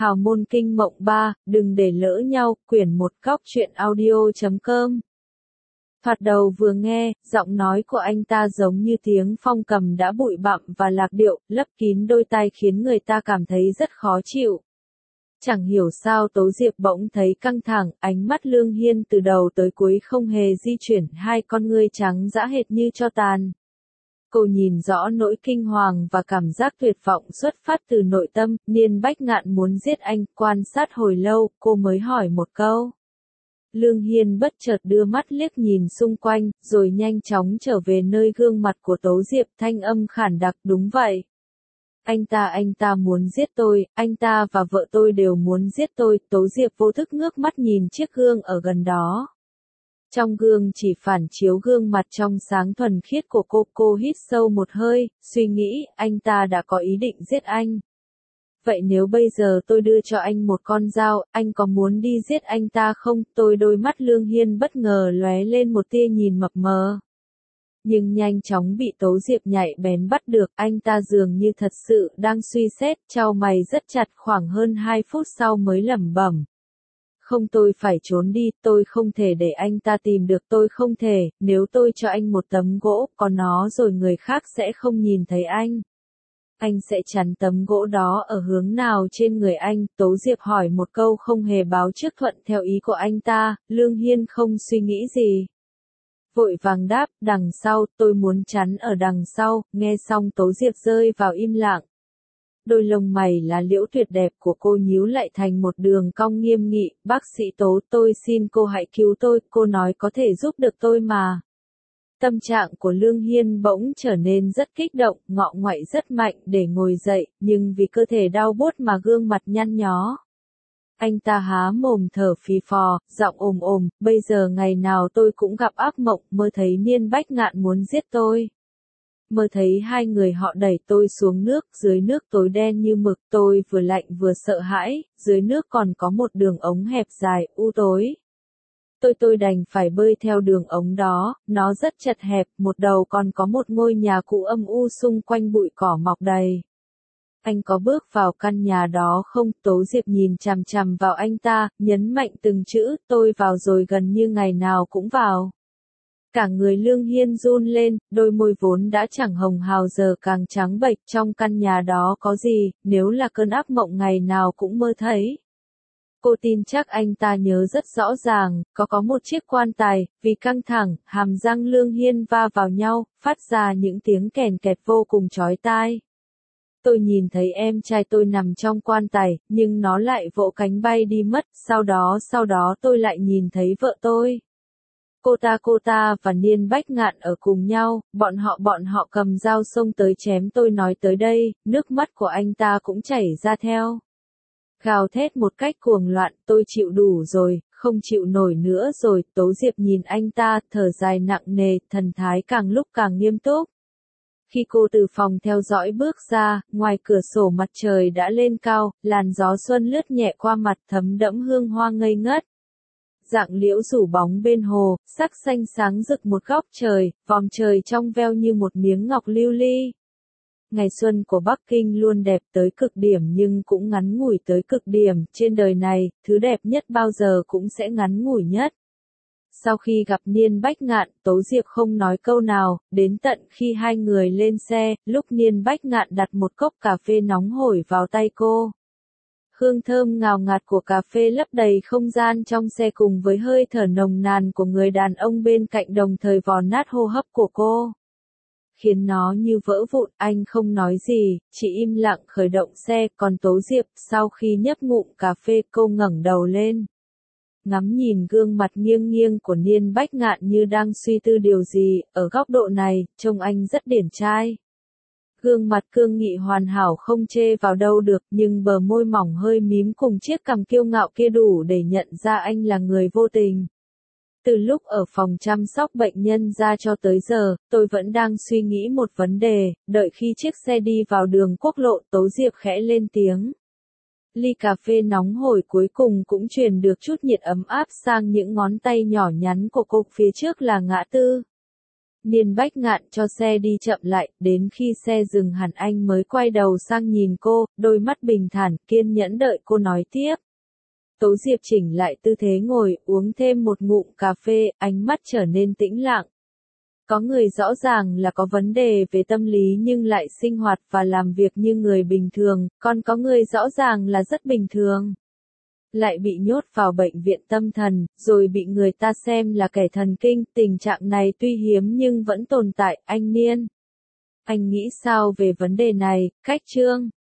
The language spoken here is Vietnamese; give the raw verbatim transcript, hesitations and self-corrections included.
Hào môn kinh mộng ba, đừng để lỡ nhau, quyển một góc truyện audio chấm com. Thoạt đầu vừa nghe, giọng nói của anh ta giống như tiếng phong cầm đã bụi bặm và lạc điệu, lấp kín đôi tai khiến người ta cảm thấy rất khó chịu. Chẳng hiểu sao Tố Diệp bỗng thấy căng thẳng, ánh mắt Lương Hiên từ đầu tới cuối không hề di chuyển, hai con ngươi trắng dã hệt như tro tàn. Cô nhìn rõ nỗi kinh hoàng và cảm giác tuyệt vọng xuất phát từ nội tâm, Niên Bách Ngạn muốn giết anh, quan sát hồi lâu, cô mới hỏi một câu. Lương Hiên bất chợt đưa mắt liếc nhìn xung quanh, rồi nhanh chóng trở về nơi gương mặt của Tố Diệp, thanh âm khản đặc, đúng vậy. Anh ta anh ta muốn giết tôi, anh ta và vợ tôi đều muốn giết tôi, Tố Diệp vô thức ngước mắt nhìn chiếc gương ở gần đó. Trong gương chỉ phản chiếu gương mặt trong sáng thuần khiết của cô, cô hít sâu một hơi, suy nghĩ, anh ta đã có ý định giết anh. Vậy nếu bây giờ tôi đưa cho anh một con dao, anh có muốn đi giết anh ta không? Tôi đôi mắt Lương Hiên bất ngờ lóe lên một tia nhìn mập mờ. Nhưng nhanh chóng bị Tố Diệp nhạy bén bắt được, anh ta dường như thật sự đang suy xét, chau mày rất chặt, khoảng hơn hai phút sau mới lẩm bẩm. Không, tôi phải trốn đi, tôi không thể để anh ta tìm được, tôi không thể, nếu tôi cho anh một tấm gỗ, có nó rồi người khác sẽ không nhìn thấy anh. Anh sẽ chắn tấm gỗ đó ở hướng nào trên người anh? Tố Diệp hỏi một câu không hề báo trước thuận theo ý của anh ta, Lương Hiên không suy nghĩ gì. Vội vàng đáp, đằng sau, tôi muốn chắn ở đằng sau, nghe xong Tố Diệp rơi vào im lặng. Đôi lông mày lá liễu tuyệt đẹp của cô nhíu lại thành một đường cong nghiêm nghị, bác sĩ Tố, tôi xin cô hãy cứu tôi, cô nói có thể giúp được tôi mà. Tâm trạng của Lương Hiên bỗng trở nên rất kích động, ngọ ngoại rất mạnh để ngồi dậy, nhưng vì cơ thể đau buốt mà gương mặt nhăn nhó. Anh ta há mồm thở phì phò, giọng ồm ồm, bây giờ ngày nào tôi cũng gặp ác mộng, mơ thấy Niên Bách Ngạn muốn giết tôi. Mơ thấy hai người họ đẩy tôi xuống nước, dưới nước tối đen như mực, tôi vừa lạnh vừa sợ hãi, dưới nước còn có một đường ống hẹp dài, u tối. Tôi tôi đành phải bơi theo đường ống đó, nó rất chật hẹp, một đầu còn có một ngôi nhà cũ âm u xung quanh bụi cỏ mọc đầy. Anh có bước vào căn nhà đó không? Tố Diệp nhìn chằm chằm vào anh ta, nhấn mạnh từng chữ, tôi vào rồi, gần như ngày nào cũng vào. Cả người Lương Hiên run lên, đôi môi vốn đã chẳng hồng hào giờ càng trắng bệch, trong căn nhà đó có gì, nếu là cơn ác mộng ngày nào cũng mơ thấy. Cô tin chắc anh ta nhớ rất rõ ràng, có có một chiếc quan tài, vì căng thẳng, hàm răng Lương Hiên va vào nhau, phát ra những tiếng kèn kẹt vô cùng chói tai. Tôi nhìn thấy em trai tôi nằm trong quan tài, nhưng nó lại vỗ cánh bay đi mất, sau đó sau đó tôi lại nhìn thấy vợ tôi. Cô ta cô ta và Niên Bách Ngạn ở cùng nhau, bọn họ bọn họ cầm dao xông tới chém tôi, nói tới đây, nước mắt của anh ta cũng chảy ra theo. Gào thét một cách cuồng loạn, tôi chịu đủ rồi, không chịu nổi nữa rồi. Tố Diệp nhìn anh ta, thở dài nặng nề, thần thái càng lúc càng nghiêm túc. Khi cô từ phòng theo dõi bước ra, ngoài cửa sổ mặt trời đã lên cao, làn gió xuân lướt nhẹ qua mặt, thấm đẫm hương hoa ngây ngất. Dạng liễu rủ bóng bên hồ, sắc xanh sáng rực một góc trời, vòm trời trong veo như một miếng ngọc lưu ly. Ngày xuân của Bắc Kinh luôn đẹp tới cực điểm nhưng cũng ngắn ngủi tới cực điểm, trên đời này, thứ đẹp nhất bao giờ cũng sẽ ngắn ngủi nhất. Sau khi gặp Niên Bách Ngạn, Tố Diệp không nói câu nào, đến tận khi hai người lên xe, lúc Niên Bách Ngạn đặt một cốc cà phê nóng hổi vào tay cô. Hương thơm ngào ngạt của cà phê lấp đầy không gian trong xe cùng với hơi thở nồng nàn của người đàn ông bên cạnh đồng thời vò nát hô hấp của cô. Khiến nó như vỡ vụn, anh không nói gì, chỉ im lặng khởi động xe, còn Tố Diệp, sau khi nhấp ngụm cà phê cô ngẩng đầu lên. Ngắm nhìn gương mặt nghiêng nghiêng của Niên Bách Ngạn như đang suy tư điều gì, ở góc độ này, trông anh rất điển trai. Gương mặt cương nghị hoàn hảo không chê vào đâu được, nhưng bờ môi mỏng hơi mím cùng chiếc cằm kiêu ngạo kia đủ để nhận ra anh là người vô tình. Từ lúc ở phòng chăm sóc bệnh nhân ra cho tới giờ, tôi vẫn đang suy nghĩ một vấn đề, đợi khi chiếc xe đi vào đường quốc lộ, Tố Diệp khẽ lên tiếng. Ly cà phê nóng hổi cuối cùng cũng truyền được chút nhiệt ấm áp sang những ngón tay nhỏ nhắn của cô, phía trước là ngã tư. Niên Bách Ngạn cho xe đi chậm lại, đến khi xe dừng hẳn anh mới quay đầu sang nhìn cô, đôi mắt bình thản, kiên nhẫn đợi cô nói tiếp. Tố Diệp chỉnh lại tư thế ngồi, uống thêm một ngụm cà phê, ánh mắt trở nên tĩnh lặng. Có người rõ ràng là có vấn đề về tâm lý nhưng lại sinh hoạt và làm việc như người bình thường, còn có người rõ ràng là rất bình thường. Lại bị nhốt vào bệnh viện tâm thần, rồi bị người ta xem là kẻ thần kinh, tình trạng này tuy hiếm nhưng vẫn tồn tại, anh Niên. Anh nghĩ sao về vấn đề này, Khách Trương?